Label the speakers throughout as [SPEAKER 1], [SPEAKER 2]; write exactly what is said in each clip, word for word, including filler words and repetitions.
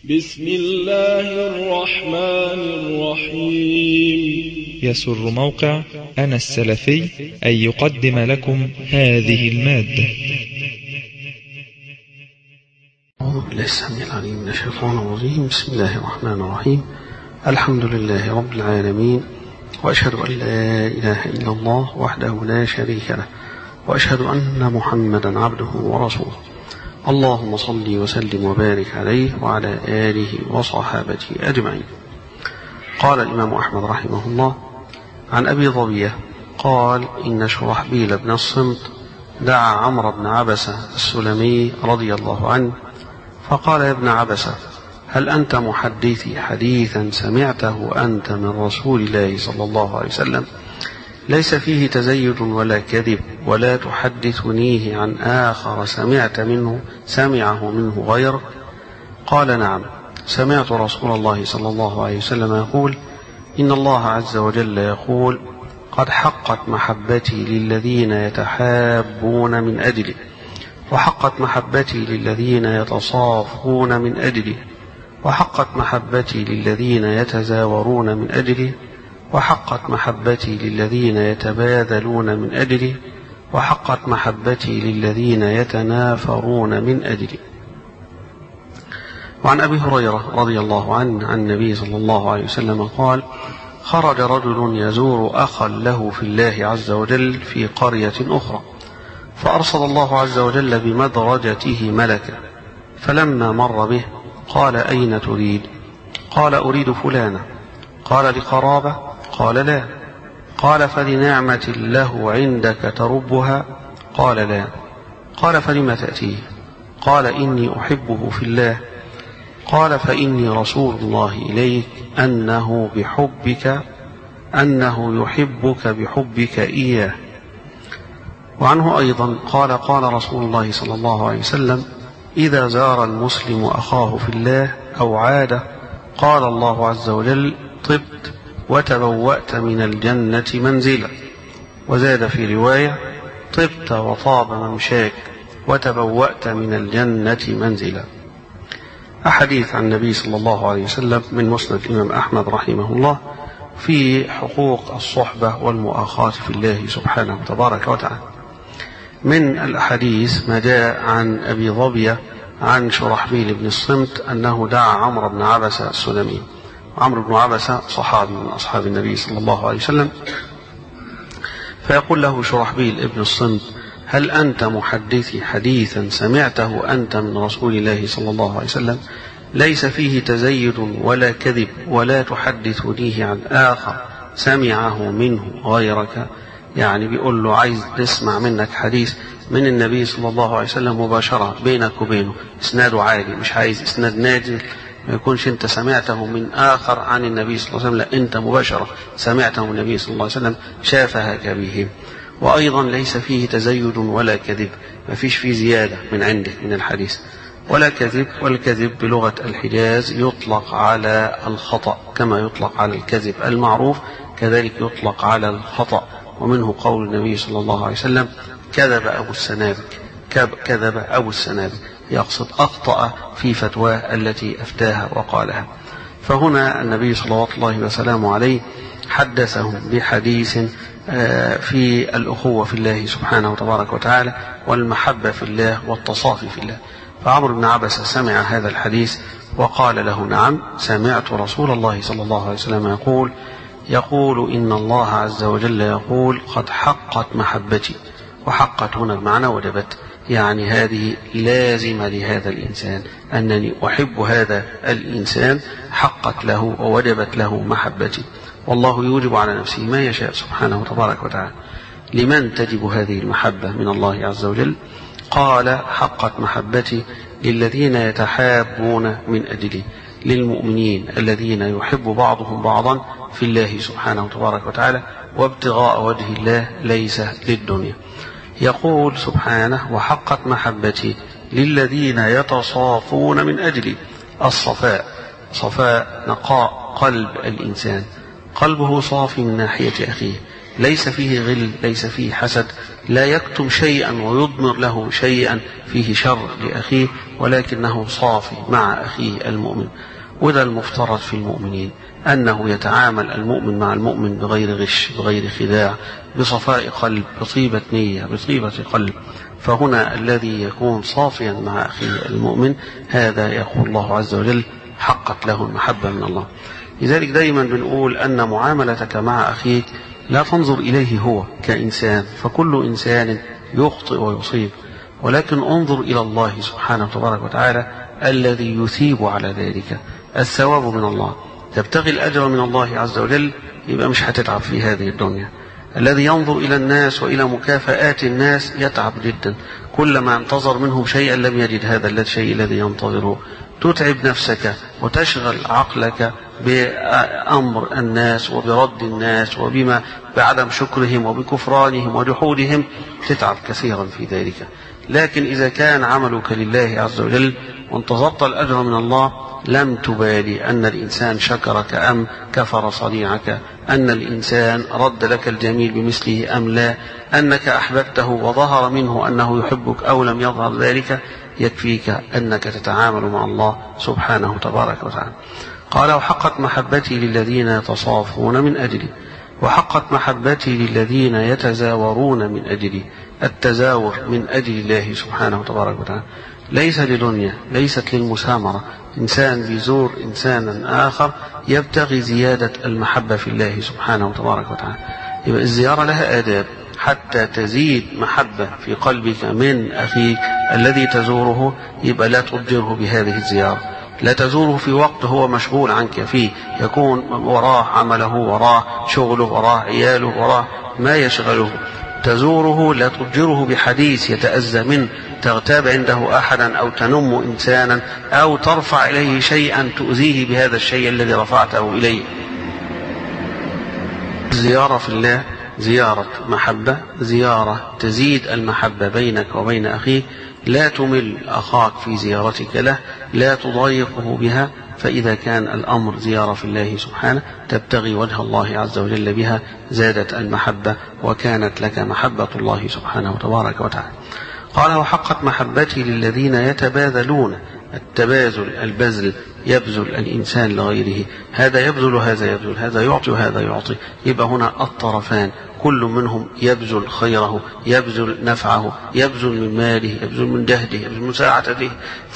[SPEAKER 1] بسم الله الرحمن الرحيم.
[SPEAKER 2] يسر موقع أنا السلفي أن يقدم لكم هذه المادة.
[SPEAKER 3] أعوذ بالله السميع العليم من الشيطان الرجيم. بسم الله الرحمن الرحيم. الحمد لله رب العالمين، وأشهد أن لا إله إلا الله وحده لا شريك له، وأشهد أن محمدا عبده ورسوله. اللهم صل وسلم وبارك عليه وعلى آله وصحابته أجمعين. قال الإمام أحمد رحمه الله عن أبي ظبية قال: إن شرحبيل بن الصمت دعا عمرو بن عبسة السلمي رضي الله عنه فقال: يا ابن عبسة، هل أنت محدثي حديثا سمعته أنت من رسول الله صلى الله عليه وسلم ليس فيه تزيد ولا كذب، ولا تحدثنيه عن آخر سمعت منه سمعه منه غيرك؟ قال: نعم، سمعت رسول الله صلى الله عليه وسلم يقول: إن الله عز وجل يقول: قد حقت محبتي للذين يتحابون من أجلي، وحقت محبتي للذين يتصافون من أجلي، وحقت محبتي للذين يتزاورون من أجلي، وحقت محبتي للذين يتباذلون من أجلي، وحقت محبتي للذين يتنافرون من أجلي. وعن أبي هريرة رضي الله عنه عن النبي صلى الله عليه وسلم قال: خرج رجل يزور أخا له في الله عز وجل في قرية أخرى، فأرسل الله عز وجل بمدرجته ملكا، فلما مر به قال: أين تريد؟ قال: أريد فلانا. قال: لقرابة؟ قال: لا. قال: فلنعمة له عندك تربها؟ قال: لا. قال: فلم تأتيه؟ قال: إني أحبه في الله. قال: فإني رسول الله إليك أنه بحبك أنه يحبك بحبك إياه. وعنه أيضا قال: قال رسول الله صلى الله عليه وسلم: إذا زار المسلم أخاه في الله أو عاده قال الله عز وجل: طبت وتبوأت من الجنة منزلا. وزاد في رواية: طبت وطاب ممشاك وتبوأت من الجنة منزلا. أحاديث عن النبي صلى الله عليه وسلم من مسند الإمام أحمد رحمه الله في حقوق الصحبة والمؤاخاة في الله سبحانه تبارك وتعالى. من الأحاديث ما جاء عن أبي ظبية عن شرحبيل بن الصمت أنه دعا عمرو بن عبسة السلمي. عمرو بن عبسة صحابي من أصحاب النبي صلى الله عليه وسلم، فيقول له شرحبيل بن الصمت: هل أنت محدثي حديثا سمعته أنت من رسول الله صلى الله عليه وسلم ليس فيه تزيد ولا كذب، ولا تحدثنيه عن آخر سمعه منه غيرك؟ يعني بيقول له: عايز نسمع منك حديث من النبي صلى الله عليه وسلم مباشرة بينك وبينه، إسناده عالي، مش عايز إسناد نازل، ما يكونش أنت سمعته من آخر عن النبي صلى الله عليه وسلم، لا، أنت مباشرة سمعته من النبي صلى الله عليه وسلم شافهك به. وأيضا ليس فيه تزيد ولا كذب، ما فيش فيه زيادة من عندك من الحديث ولا كذب. والكذب بلغة الحجاز يطلق على الخطأ كما يطلق على الكذب المعروف، كذلك يطلق على الخطأ. ومنه قول النبي صلى الله عليه وسلم: كذب أبو السنابك، كذب أبو السنابك، يقصد أخطأ في فتواه التي أفتاها وقالها. فهنا النبي صلى الله وسلم عليه حدثهم بحديث في الأخوة في الله سبحانه وتبارك وتعالى، والمحبة في الله، والتصافي في الله. فعمرو بن عبسة سمع هذا الحديث وقال له: نعم، سمعت رسول الله صلى الله عليه وسلم يقول يقول إن الله عز وجل يقول: قد حقت محبتي. وحقت هنا بمعنى وجبت، يعني هذه لازمة لهذا الإنسان، أنني أحب هذا الإنسان، حقت له ووجبت له محبتي. والله يوجب على نفسه ما يشاء سبحانه وتبارك وتعالى. لمن تجب هذه المحبة من الله عز وجل؟ قال: حقت محبتي للذين يتحابون من أجلي، للمؤمنين الذين يحب بعضهم بعضا في الله سبحانه وتبارك وتعالى، وابتغاء وجه الله ليس للدنيا. يقول سبحانه: وحقت محبتي للذين يتصافون من أجلي. الصفاء، صفاء نقاء قلب الإنسان، قلبه صافي من ناحية أخيه، ليس فيه غل، ليس فيه حسد، لا يكتم شيئا ويضمر له شيئا فيه شر لأخيه، ولكنه صافي مع أخيه المؤمن. وده المفترض في المؤمنين، أنه يتعامل المؤمن مع المؤمن بغير غش، بغير خداع، بصفاء قلب، بطيبة نية، بطيبة قلب. فهنا الذي يكون صافيا مع أخيه المؤمن هذا يقول الله عز وجل حقت له المحبة من الله. لذلك دائما بنقول أن معاملتك مع أخيك لا تنظر إليه هو كإنسان، فكل إنسان يخطئ ويصيب، ولكن انظر إلى الله سبحانه وتبارك وتعالى الذي يثيب على ذلك. الثواب من الله، تبتغي الأجر من الله عز وجل، يبقى مش هتتعب في هذه الدنيا. الذي ينظر إلى الناس وإلى مكافآت الناس يتعب جدا، كلما انتظر منهم شيئا لم يجد هذا الشيء الذي ينتظره. تتعب نفسك وتشغل عقلك بأمر الناس وبرد الناس وبما بعدم شكرهم وبكفرانهم وجحودهم، تتعب كثيرا في ذلك. لكن إذا كان عملك لله عز وجل وانتظرت الأجر من الله لم تبالي أن الإنسان شكرك أم كفر صنيعك، أن الإنسان رد لك الجميل بمثله أم لا، أنك أحببته وظهر منه أنه يحبك أو لم يظهر ذلك، يكفيك أنك تتعامل مع الله سبحانه تبارك وتعالى. قال وحقت محبتي للذين يتصافون من أجلي، وحقت محبتي للذين يتزاورون من أجلي. التزاور من أجل الله سبحانه تبارك وتعالى، ليس لدنيا، ليست للمسامرة. إنسان بيزور إنسانا آخر يبتغي زيادة المحبة في الله سبحانه تبارك وتعالى. يبقى الزيارة لها آداب حتى تزيد محبة في قلبك من أخيك الذي تزوره. يبقى لا تضجره بهذه الزيارة، لا تزوره في وقت هو مشغول عنك فيه، يكون وراه عمله، وراه شغله، وراه عياله، وراه ما يشغله. تزوره لا تضجره بحديث يتأذى منه، تغتاب عنده أحدا أو تنم إنسانا أو ترفع إليه شيئا تؤذيه بهذا الشيء الذي رفعته إليه. الزيارة في الله زيارة محبة، زيارة تزيد المحبة بينك وبين أخيك. لا تمل أخاك في زيارتك له، لا تضايقه بها. فإذا كان الأمر زيارة في الله سبحانه تبتغي وجه الله عز وجل بها زادت المحبة وكانت لك محبة الله سبحانه وتبارك وتعالى. قال وحقت محبتي للذين يتباذلون. التباذل البذل، يبذل الإنسان لغيره، هذا يبذل هذا يبذل، هذا يعطي وهذا يعطي. يبقى هنا الطرفان كل منهم يبذل خيره، يبذل نفعه، يبذل من ماله، يبذل من جهده، يبذل من مساعدته.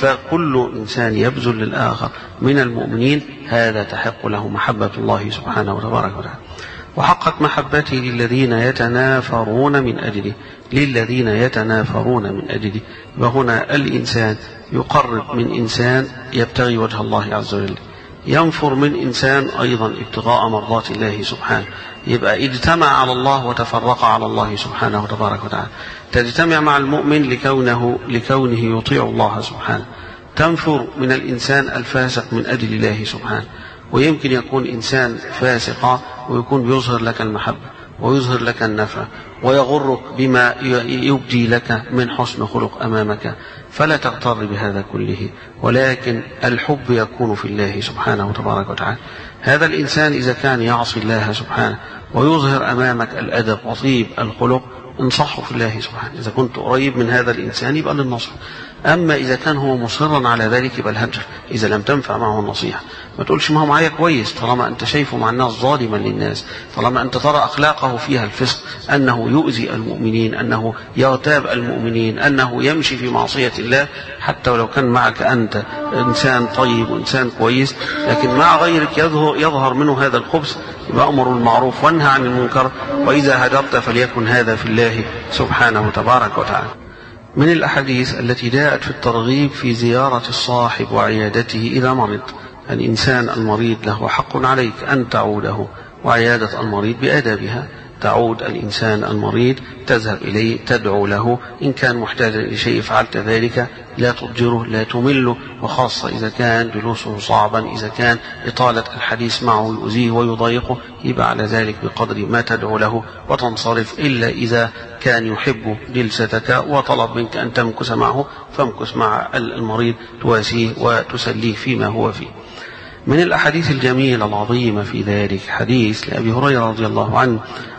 [SPEAKER 3] فكل إنسان يبذل للآخر من المؤمنين هذا تحق له محبة الله سبحانه وتبارك وتعالى. وحقت محبتي للذين يتنافرون من أجله، للذين يتنافرون من أجله. وهنا الإنسان يقرب من إنسان يبتغي وجه الله عز وجل، ينفر من إنسان أيضا ابتغاء مرضات الله سبحانه. يبقى اجتمع على الله وتفرق على الله سبحانه وتبارك وتعالى. تجتمع مع المؤمن لكونه, لكونه يطيع الله سبحانه، تنفر من الإنسان الفاسق من أجل الله سبحانه. ويمكن يكون إنسان فاسقا ويكون بيظهر لك المحبة ويظهر لك النفع ويغرك بما يبدي لك من حسن خلق أمامك، فلا تغتر بهذا كله، ولكن الحب يكون في الله سبحانه وتبارك وتعالى. هذا الإنسان إذا كان يعصي الله سبحانه ويظهر أمامك الأدب وطيب الخلق انصحه في الله سبحانه. إذا كنت قريب من هذا الإنسان يبقى للنصح، أما إذا كان هو مصرا على ذلك يبقى الهجر إذا لم تنفع معه النصيحة. ما تقولش ما هو معايا كويس طالما أنت شايفه مع الناس ظالما للناس، طالما أنت ترى أخلاقه فيها الفسق، أنه يؤذي المؤمنين، أنه يغتاب المؤمنين، أنه يمشي في معصية الله. حتى ولو كان معك أنت إنسان طيب وإنسان كويس، لكن مع غيرك يظهر, يظهر منه هذا الخبث، يبقى أمر بالمعروف وانهى عن المنكر، وإذا هجرت فليكن هذا في الله سبحانه وتبارك وتعالى. من الأحاديث التي جاءت في الترغيب في زيارة الصاحب وعيادته إذا مرض. الإنسان المريض له حق عليك أن تعوده، وعيادة المريض بآدابها. تعود الإنسان المريض، تذهب إليه، تدعو له، إن كان محتاجا لشيء فعلت ذلك، لا تضجره، لا تمله، وخاصة إذا كان جلوسه صعبا، إذا كان إطالة الحديث معه يؤذيه ويضايقه، يبقى على ذلك بقدر ما تدعو له وتنصرف. إلا إذا كان يحب جلستك وطلب منك أن تمكث معه فامكث مع المريض، تواسيه وتسليه فيما هو فيه. من الأحاديث الجميلة العظيمة في ذلك حديث لأبي هريرة رضي الله عنه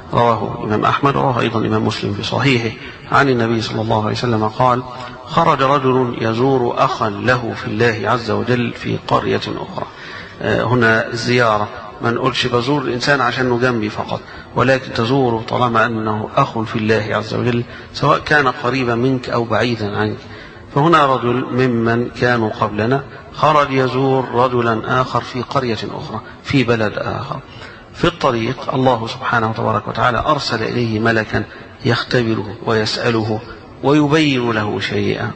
[SPEAKER 3] رواه الإمام أحمد ورواه أيضا الإمام مسلم في صحيحه عن النبي صلى الله عليه وسلم قال: خرج رجل يزور أخا له في الله عز وجل في قرية أخرى. هنا الزيارة ما نقولش بزور الإنسان عشان جنبي فقط، ولكن تزوره طالما أنه أخ في الله عز وجل، سواء كان قريبا منك أو بعيدا عنك. فهنا رجل ممن كانوا قبلنا خرج يزور رجلا آخر في قرية أخرى في بلد آخر. في الطريق الله سبحانه وتبارك وتعالى أرسل إليه ملكا يختبره ويسأله ويبين له شيئا،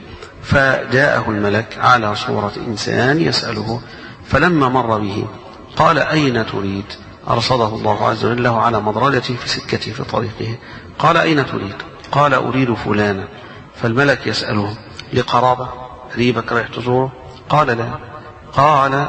[SPEAKER 3] فجاءه الملك على صورة إنسان يسأله، فلما مر به قال: أين تريد؟ أرصده الله عز وجل له على مدرجته في سكته في طريقه. قال: أين تريد؟ قال: أريد فلانا. فالملك يسأله: لقرابة؟ قريبك رايح تزوره؟ قال: لا. قال: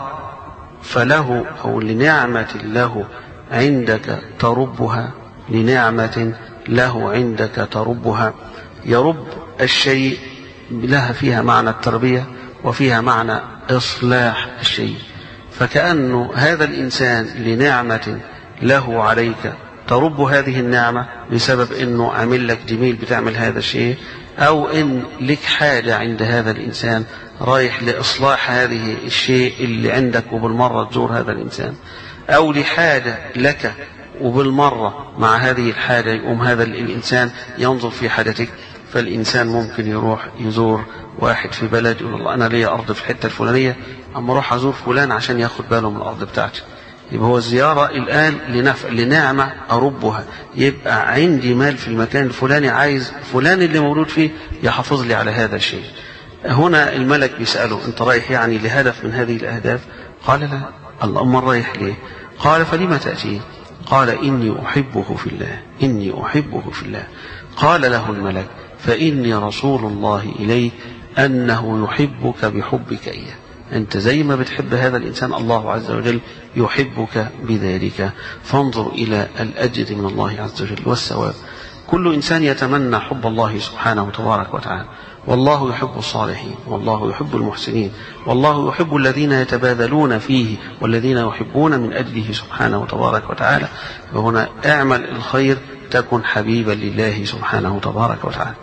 [SPEAKER 3] فله أو لنعمة له عندك تربها، لنعمة له عندك تربها. يرب الشيء لها فيها معنى التربية وفيها معنى إصلاح الشيء، فكأنه هذا الإنسان لنعمة له عليك ترب هذه النعمة بسبب أنه عمل لك جميل بتعمل هذا الشيء، أو إن لك حاجة عند هذا الإنسان رايح لإصلاح هذه الشيء اللي عندك وبالمرة تزور هذا الإنسان، أو لحاجة لك وبالمرة مع هذه الحاجة يقوم هذا الإنسان ينظر في حاجتك. فالإنسان ممكن يروح يزور واحد في بلد يقول: الله أنا لي أرض في الحتة الفلانية، أما أروح أزور فلان عشان ياخد باله من الأرض بتاعتي. يبقى هو الزيارة الآن لنفع لنعمة أربها، يبقى عندي مال في المكان الفلاني عايز فلان اللي مولود فيه يحافظ لي على هذا الشيء. هنا الملك بيسأله: أنت رايح يعني لهدف من هذه الأهداف؟ قال: لا. الله أما رايح ليه؟ قال: فلما تأتيه؟ قال: إني أحبه في الله، إني أحبه في الله. قال له الملك: فإني رسول الله إليك أنه يحبك بحبك إياه. أنت زي ما بتحب هذا الإنسان الله عز وجل يحبك بذلك. فانظر إلى الأجر من الله عز وجل والثواب. كل إنسان يتمنى حب الله سبحانه وتبارك وتعالى، والله يحب الصالحين، والله يحب المحسنين، والله يحب الذين يتباذلون فيه والذين يحبون من أجله سبحانه وتبارك وتعالى. وهنا اعمل الخير تكن حبيبا لله سبحانه وتبارك وتعالى.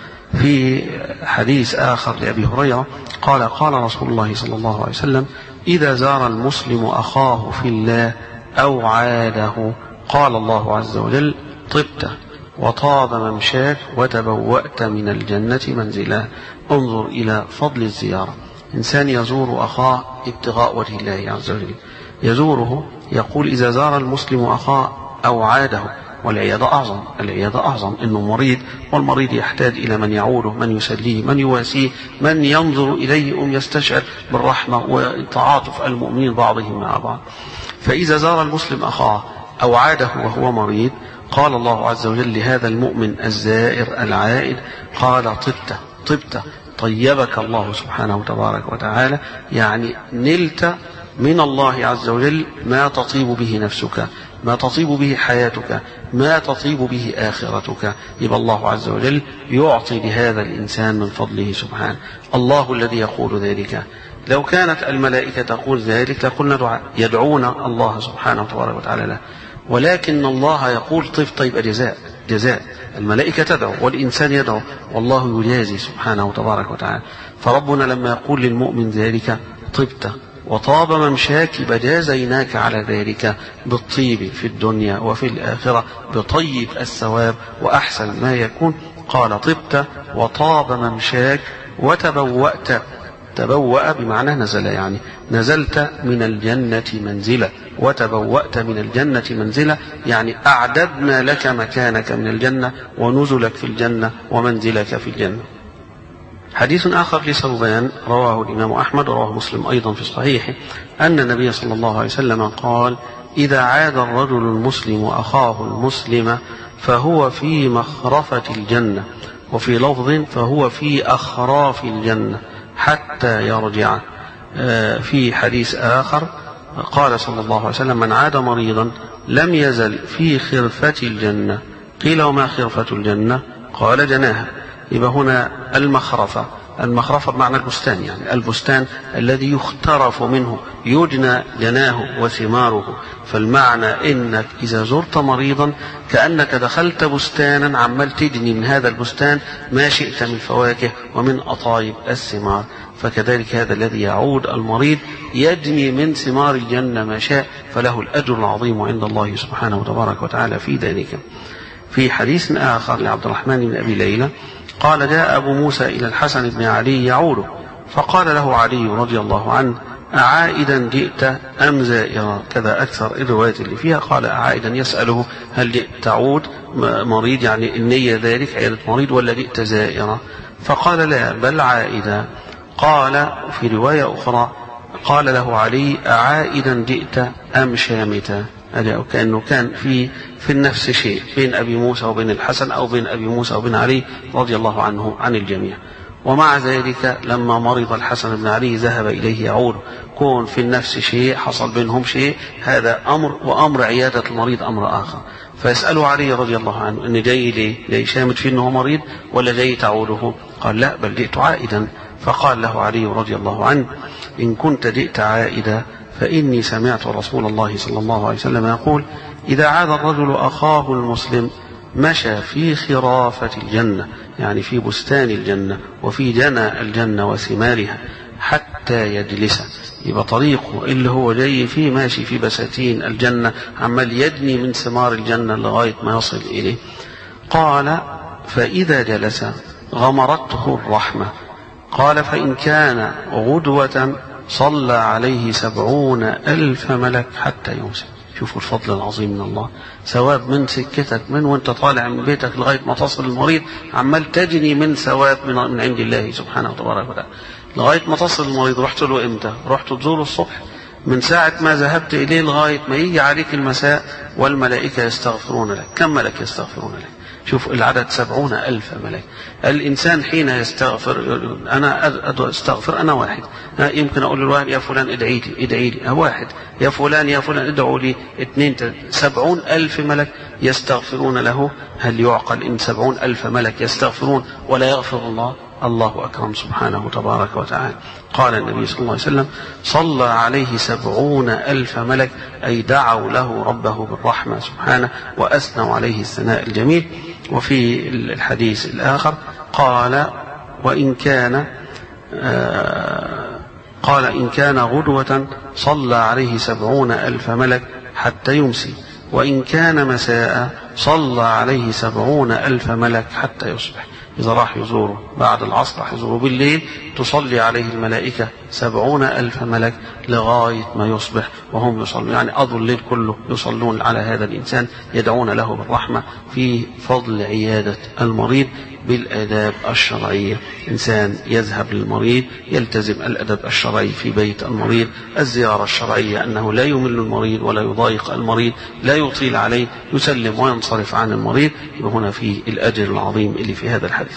[SPEAKER 3] في حديث آخر لأبي هريرة قال: قال رسول الله صلى الله عليه وسلم: إذا زار المسلم أخاه في الله أو عاده قال الله عز وجل: طبت وطاب ممشاك وتبوأت من الجنة منزلا. انظر إلى فضل الزيارة. إنسان يزور أخاه ابتغاء وجه الله عز وجل، يزوره يقول: إذا زار المسلم أخاه أو عاده، والعيادة أعظم، العيادة أعظم، إنه مريض والمريض يحتاج إلى من يعوده، من يسليه، من يواسيه، من ينظر إليه أم يستشعر بالرحمة وتعاطف المؤمنين بعضهم مع بعض. فإذا زار المسلم أخاه أو عاده وهو مريض قال الله عز وجل لهذا المؤمن الزائر العائد: قال: طبت طبت طيبك الله سبحانه وتبارك وتعالى، يعني نلت من الله عز وجل ما تطيب به نفسك، ما تطيب به حياتك، ما تطيب به آخرتك. يبقى الله عز وجل يعطي لهذا الإنسان من فضله سبحانه. الله الذي يقول ذلك. لو كانت الملائكة تقول ذلك لقلنا دعاء، يدعون الله سبحانه وتبارك وتعالى له، ولكن الله يقول: طيب طيب جزاء جزاء. الملائكة تدعو والإنسان يدعو، والله يجازي سبحانه وتبارك وتعالى. فربنا لما يقول للمؤمن ذلك: طبت وطاب ممشاك، بجازيناك على ذلك بالطيب في الدنيا وفي الآخرة، بطيب الثواب وأحسن ما يكون. قال: طبت وطاب ممشاك وتبوأت، تبوأ بمعنى نزل، يعني نزلت من الجنة منزلة، وتبوأت من الجنة منزلة يعني أعددنا لك مكانك من الجنة ونزلك في الجنة ومنزلك في الجنة. حديث آخر لثوبان رواه الإمام أحمد ورواه مسلم أيضا في صحيحه أن النبي صلى الله عليه وسلم قال: إذا عاد الرجل المسلم أخاه المسلم فهو في مخرفة الجنة، وفي لفظ فهو في أخراف الجنة حتى يرجع. في حديث آخر قال صلى الله عليه وسلم: من عاد مريضا لم يزل في خرفة الجنة. قيل: وما خرفة الجنة؟ قال: جناها. يبقى هنا المخرفة المخرفة بمعنى البستان، يعني البستان الذي يخترف منه يجنى جناه وثماره. فالمعنى إنك إذا زرت مريضا كأنك دخلت بستانا عمال تجني من هذا البستان ما شئت من فواكه ومن أطايب الثمار. فكذلك هذا الذي يعود المريض يجني من ثمار الجنة ما شاء، فله الأجر العظيم عند الله سبحانه وتبارك وتعالى في ذلك. في حديث آخر لعبد الرحمن بن أبي ليلى قال: جاء أبو موسى إلى الحسن بن علي يعوده، فقال له علي رضي الله عنه: أعائدا جئت أم زائرا؟ كذا أكثر الروايات اللي فيها. قال: أعائدا، يسأله هل جئت تعود مريض، يعني النية ذلك عيادة مريض، ولا جئت زائرا؟ فقال: لا، بل عائدا. قال في رواية أخرى قال له علي: أعائدا جئت أم شامتا؟ كأنه كان في في النفس شيء بين أبي موسى وبين الحسن، أو بين أبي موسى وبين علي رضي الله عنه عن الجميع. ومع ذلك لما مرض الحسن بن علي ذهب إليه يعود، كون في النفس شيء حصل بينهم شيء، هذا أمر، وأمر عيادة المريض أمر آخر. فيسأله علي رضي الله عنه: إن جاي ليه؟ جاي شامت فيه أنه مريض ولا جاي تعوده؟ قال: لا، بل جئت عائدا. فقال له علي رضي الله عنه: إن كنت جئت عائدا فإني سمعت رسول الله صلى الله عليه وسلم يقول: إذا عاد الرجل أخاه المسلم مشى في خرافة الجنة، يعني في بستان الجنة وفي جنى الجنة وثمارها، حتى يجلس. يبقى طريقه اللي هو جاي فيه ماشي في بساتين الجنة، عمال يجني من ثمار الجنة لغاية ما يصل إليه. قال: فإذا جلس غمرته الرحمة. قال: فإن كان غدوة صلى عليه سبعون ألف ملك حتى يمسك. شوفوا الفضل العظيم من الله، ثواب من سكتك من وانت طالع من بيتك لغاية ما تصل المريض، عمال تجني من ثواب من, من عند الله سبحانه وتبارك وتعالى لغاية ما تصل المريض. رحت له امتى؟ رحت تزوره الصبح، من ساعة ما ذهبت إليه لغاية ما يجي عليك المساء والملائكة يستغفرون لك. كم ملك يستغفرون لك؟ شوف العدد، سبعون ألف ملك. الإنسان حين يستغفر، أنا أستغفر أنا واحد، يمكن أقول للواحد: يا فلان ادعي لي ادعي لي، واحد. يا فلان يا فلان ادعوا لي، اثنين. سبعون ألف ملك يستغفرون له. هل يعقل إن سبعون ألف ملك يستغفرون ولا يغفر الله؟ الله أكرم سبحانه تبارك وتعالى. قال النبي صلى الله عليه وسلم: صلى عليه سبعون ألف ملك، أي دعوا له ربه بالرحمة سبحانه وأثنوا عليه الثناء الجميل. وفي الحديث الآخر قال: وإن كان آه قال إن كان غدوة صلى عليه سبعون ألف ملك حتى يمسي، وإن كان مساء صلى عليه سبعون ألف ملك حتى يصبح. إذا راح يزوره بعد العصر راح يزوره بالليل، تصلي عليه الملائكة سبعون ألف ملك لغاية ما يصبح وهم يصلون، يعني قضوا الليل كله يصلون على هذا الإنسان، يدعون له بالرحمة. في فضل عيادة المريض بالآداب الشرعية. إنسان يذهب للمريض يلتزم الأدب الشرعي في بيت المريض، الزيارة الشرعية، أنه لا يمل المريض ولا يضايق المريض، لا يطيل عليه، يسلم وينصرف عن المريض. وهنا في الأجر العظيم اللي في هذا الحديث.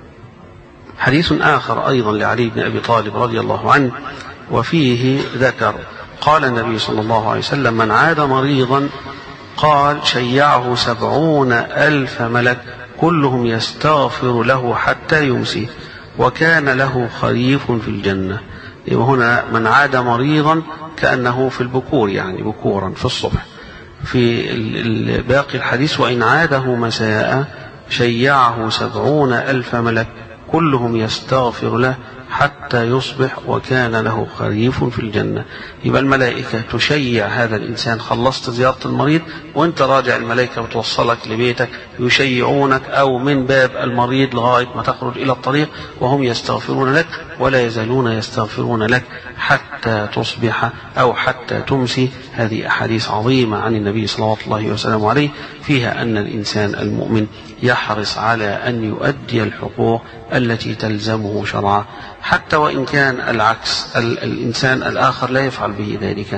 [SPEAKER 3] حديث آخر أيضا لعلي بن أبي طالب رضي الله عنه، وفيه ذكر قال النبي صلى الله عليه وسلم: من عاد مريضا قال شيعه سبعون ألف ملك كلهم يستغفر له حتى يمسي، وكان له خريف في الجنة. وهنا من عاد مريضا كأنه في البكور، يعني بكورا في الصبح. في باقي الحديث: وإن عاده مساء شيعه سبعون ألف ملك كلهم يستغفر له حتى يصبح، وكان له خريف في الجنة. يبقى الملائكة تشيع هذا الإنسان. خلصت زيارة المريض وانت راجع، الملائكة وتوصلك لبيتك يشيعونك، أو من باب المريض لغاية ما تخرج إلى الطريق وهم يستغفرون لك، ولا يزالون يستغفرون لك حتى تصبح أو حتى تمسي. هذه أحاديث عظيمة عن النبي صلى الله عليه وسلم عليه، فيها أن الإنسان المؤمن يحرص على أن يؤدي الحقوق التي تلزمه شرعا، حتى وإن كان العكس، الإنسان الآخر لا يفعل به ذلك،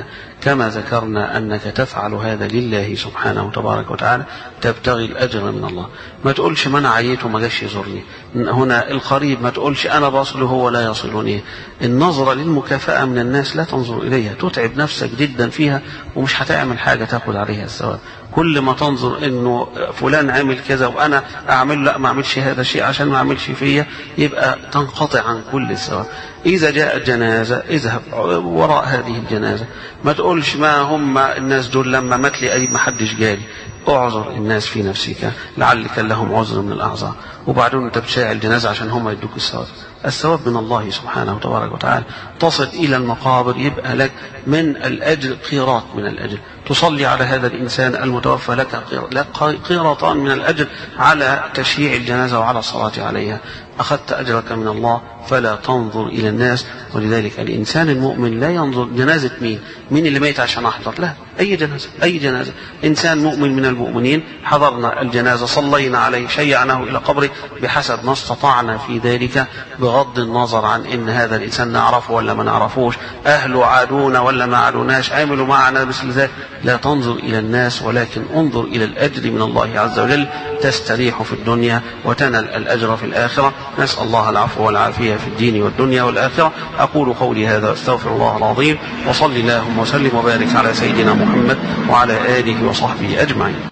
[SPEAKER 3] كما ذكرنا أنك تفعل هذا لله سبحانه تبارك وتعالى تبتغي الأجر من الله. ما تقولش ما أنا عييت وما جاش يزورني، هنا القريب ما تقولش أنا بصله ولا يصلني. النظرة للمكافأة من الناس لا تنظر إليها، تتعب نفسك جدا فيها ومش هتعمل حاجة تأخذ عليها الثواب. كل ما تنظر انه فلان عمل كذا وانا اعمل لا ما اعملش هذا الشيء عشان ما اعملش فيا، يبقى تنقطع عن كل الثواب. اذا جاءت جنازه اذهب وراء هذه الجنازه، ما تقولش ما هم الناس دول لما مات لي قريب ما حدش جالي. اعذر الناس في نفسك لعل كان لهم عذر من الاعذار، وبعدين انت بتشاع الجنازه عشان هم يدوك الثواب. الثواب من الله سبحانه تبارك وتعالى. تصل إلى المقابر يبقى لك من الأجر قيراط من الأجر، تصلي على هذا الإنسان المتوفى لك قيراطان من الأجر على تشييع الجنازة وعلى الصلاة عليها. أخذت أجرك من الله فلا تنظر إلى الناس. ولذلك الإنسان المؤمن لا ينظر جنازة مين مين اللي ميت عشان أحضر، لا، أي جنازة أي جنازة. إنسان مؤمن من المؤمنين حضرنا الجنازة صلينا عليه شيعناه إلى قبره بحسب ما استطعنا في ذلك، بغض النظر عن إن هذا الإنسان نعرفه ولا ما نعرفوش، أهله عادونا ولا ما عادوناش، عملوا معنا مثل ذلك. لا تنظر إلى الناس ولكن انظر إلى الأجر من الله عز وجل، تستريح في الدنيا وتنال الأجر في الآخرة. نسأل الله العفو والعافية في الدين والدنيا والآخرة. أقول قولي هذا أستغفر الله العظيم، وصل اللهم وسلم وبارك على سيدنا محمد وعلى آله وصحبه أجمعين.